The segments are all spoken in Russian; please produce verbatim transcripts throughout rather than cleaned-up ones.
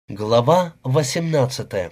Глава восемнадцатая.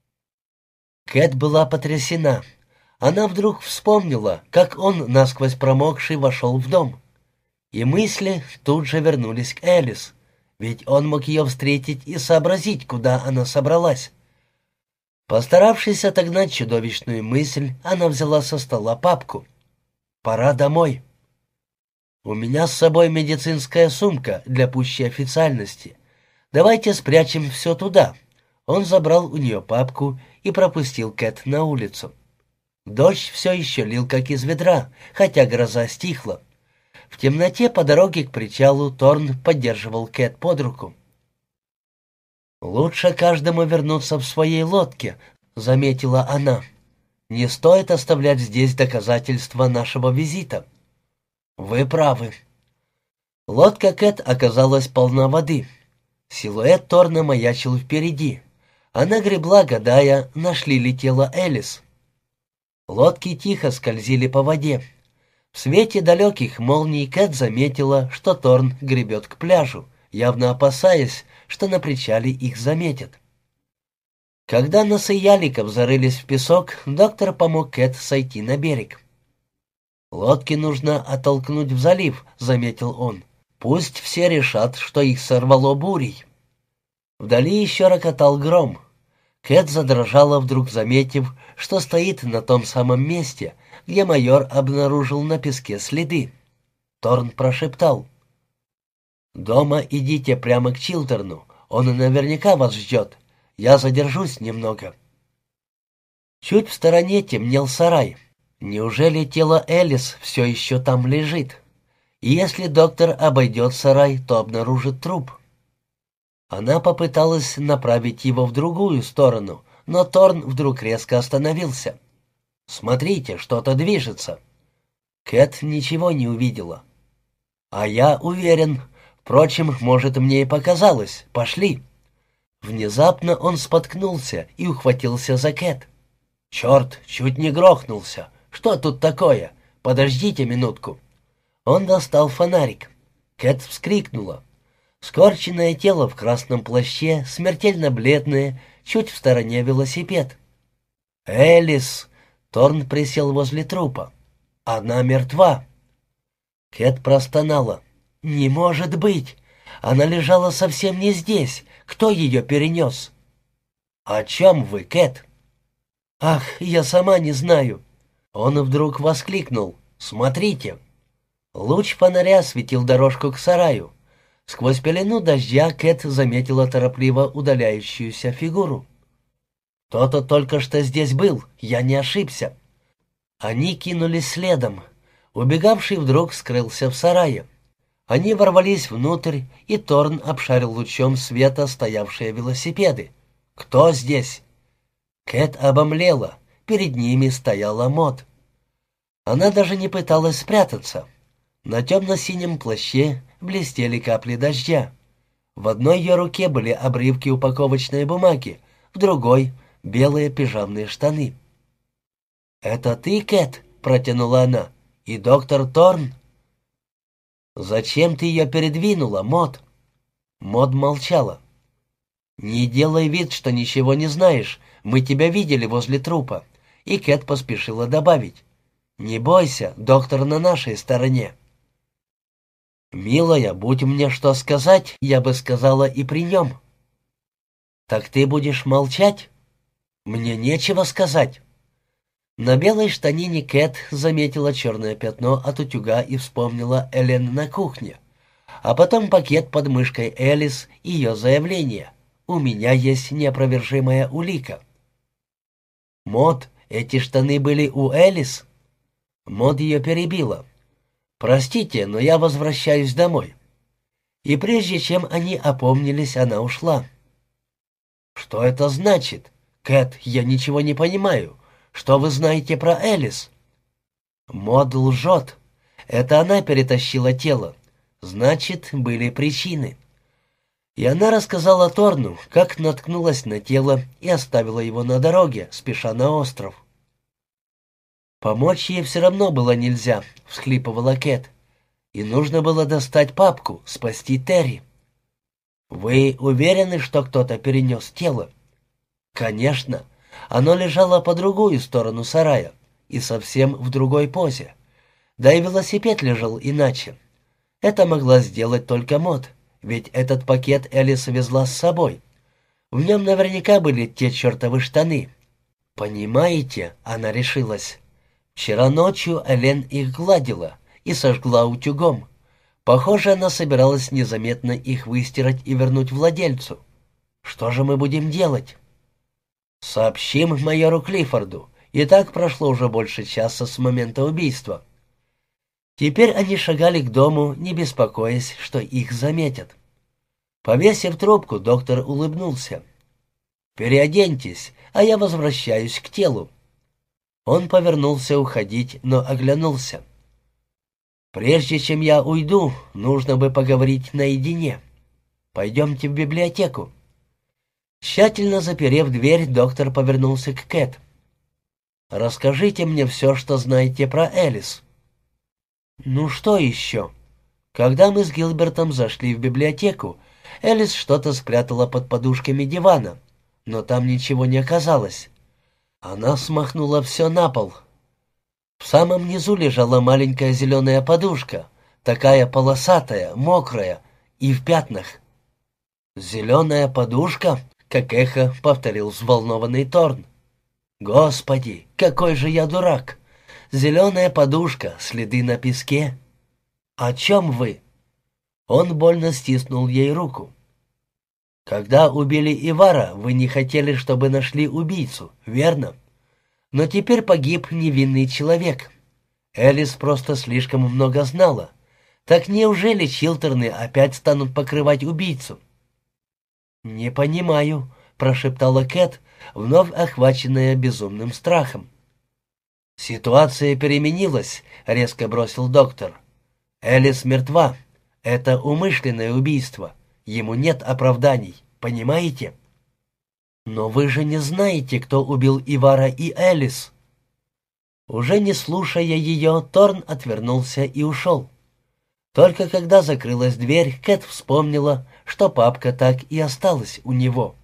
Кэт была потрясена. Она вдруг вспомнила, как он, насквозь промокший, вошел в дом. И мысли тут же вернулись к Элис, ведь он мог ее встретить и сообразить, куда она собралась. Постаравшись отогнать чудовищную мысль, она взяла со стола папку. «Пора домой. У меня с собой медицинская сумка для пущей официальности. Давайте спрячем все туда». Он забрал у нее папку и пропустил Кэт на улицу. Дождь все еще лил, как из ведра, хотя гроза стихла. В темноте по дороге к причалу Торн поддерживал Кэт под руку. «Лучше каждому вернуться в своей лодке», — заметила она. «Не стоит оставлять здесь доказательства нашего визита». «Вы правы». Лодка Кэт оказалась полна воды. Силуэт Торна маячил впереди. Она гребла, гадая, нашли ли тело Элис. Лодки тихо скользили по воде. В свете далеких молний Кэт заметила, что Торн гребет к пляжу, явно опасаясь, что на причале их заметят. Когда носы яликов зарылись в песок, доктор помог Кэт сойти на берег. «Лодки нужно оттолкнуть в залив», — заметил он. «Пусть все решат, что их сорвало бурей». Вдали еще рокотал гром. Кэт задрожала, вдруг заметив, что стоит на том самом месте, где майор обнаружил на песке следы. Торн прошептал: «Дома идите прямо к Чилтерну, он наверняка вас ждет. Я задержусь немного». Чуть в стороне темнел сарай. Неужели тело Элис все еще там лежит? И если доктор обойдет сарай, то обнаружит труп. Она попыталась направить его в другую сторону, но Торн вдруг резко остановился. «Смотрите, что-то движется». Кэт ничего не увидела. «А я уверен. Впрочем, может, мне и показалось. Пошли». Внезапно он споткнулся и ухватился за Кэт. «Черт, чуть не грохнулся. Что тут такое? Подождите минутку». Он достал фонарик. Кэт вскрикнула. Скорченное тело в красном плаще, смертельно бледное, чуть в стороне велосипед. «Элис!» — Торн присел возле трупа. «Она мертва!» Кэт простонала. «Не может быть! Она лежала совсем не здесь. Кто ее перенес?» «О чем вы, Кэт?» «Ах, я сама не знаю!» Он вдруг воскликнул. «Смотрите!» Луч фонаря осветил дорожку к сараю. Сквозь пелену дождя Кэт заметила торопливо удаляющуюся фигуру. «Кто-то только что здесь был, я не ошибся». Они кинулись следом. Убегавший вдруг скрылся в сарае. Они ворвались внутрь, и Торн обшарил лучом света стоявшие велосипеды. «Кто здесь?» Кэт обомлела. Перед ними стояла Мод. Она даже не пыталась спрятаться. На темно-синем плаще блестели капли дождя. В одной ее руке были обрывки упаковочной бумаги, в другой — белые пижамные штаны. «Это ты, Кэт?» — протянула она. «И доктор Торн?» «Зачем ты ее передвинула, Мод?» Мод молчала. «Не делай вид, что ничего не знаешь. Мы тебя видели возле трупа». И Кэт поспешила добавить: «Не бойся, доктор на нашей стороне». «Милая, будь мне что сказать, я бы сказала и при нем». «Так ты будешь молчать?» «Мне нечего сказать». На белой штанине Кэт заметила черное пятно от утюга и вспомнила Элен на кухне. А потом пакет под мышкой Элис и ее заявление: «У меня есть неопровержимая улика». «Мод, эти штаны были у Элис?» Мод ее перебила. «Простите, но я возвращаюсь домой». И прежде чем они опомнились, она ушла. «Что это значит? Кэт, я ничего не понимаю. Что вы знаете про Элис?» Мод лжет. Это она перетащила тело. Значит, были причины. И она рассказала Торну, как наткнулась на тело и оставила его на дороге, спеша на остров. «Помочь ей все равно было нельзя», — всхлипывала Кэт. «И нужно было достать папку, спасти Терри». «Вы уверены, что кто-то перенес тело?» «Конечно. Оно лежало по другую сторону сарая и совсем в другой позе. Да и велосипед лежал иначе. Это могла сделать только Мод, ведь этот пакет Элис везла с собой. В нем наверняка были те чертовы штаны. Понимаете, она решилась. Вчера ночью Элен их гладила и сожгла утюгом. Похоже, она собиралась незаметно их выстирать и вернуть владельцу. Что же мы будем делать?» «Сообщим майору Клиффорду. И так прошло уже больше часа с момента убийства». Теперь они шагали к дому, не беспокоясь, что их заметят. Повесив трубку, доктор улыбнулся. «Переоденьтесь, а я возвращаюсь к телу». Он повернулся уходить, но оглянулся. «Прежде чем я уйду, нужно бы поговорить наедине. Пойдемте в библиотеку». Тщательно заперев дверь, доктор повернулся к Кэт. «Расскажите мне все, что знаете про Элис». «Ну что еще?» Когда мы с Гилбертом зашли в библиотеку, Элис что-то спрятала под подушками дивана, но там ничего не оказалось. Она смахнула все на пол. В самом низу лежала маленькая зеленая подушка, такая полосатая, мокрая и в пятнах. «Зеленая подушка?» — как эхо повторил взволнованный Торн. «Господи, какой же я дурак! Зеленая подушка, следы на песке. О чем вы?» Он больно стиснул ей руку. «Когда убили Ивара, вы не хотели, чтобы нашли убийцу, верно? Но теперь погиб невинный человек. Элис просто слишком много знала. Так неужели Чилтерны опять станут покрывать убийцу?» «Не понимаю», — прошептала Кэт, вновь охваченная безумным страхом. «Ситуация переменилась», — резко бросил доктор. «Элис мертва. Это умышленное убийство. Ему нет оправданий, понимаете?» «Но вы же не знаете, кто убил Ивара и Элис». Уже не слушая ее, Торн отвернулся и ушел. Только когда закрылась дверь, Кэт вспомнила, что папка так и осталась у него.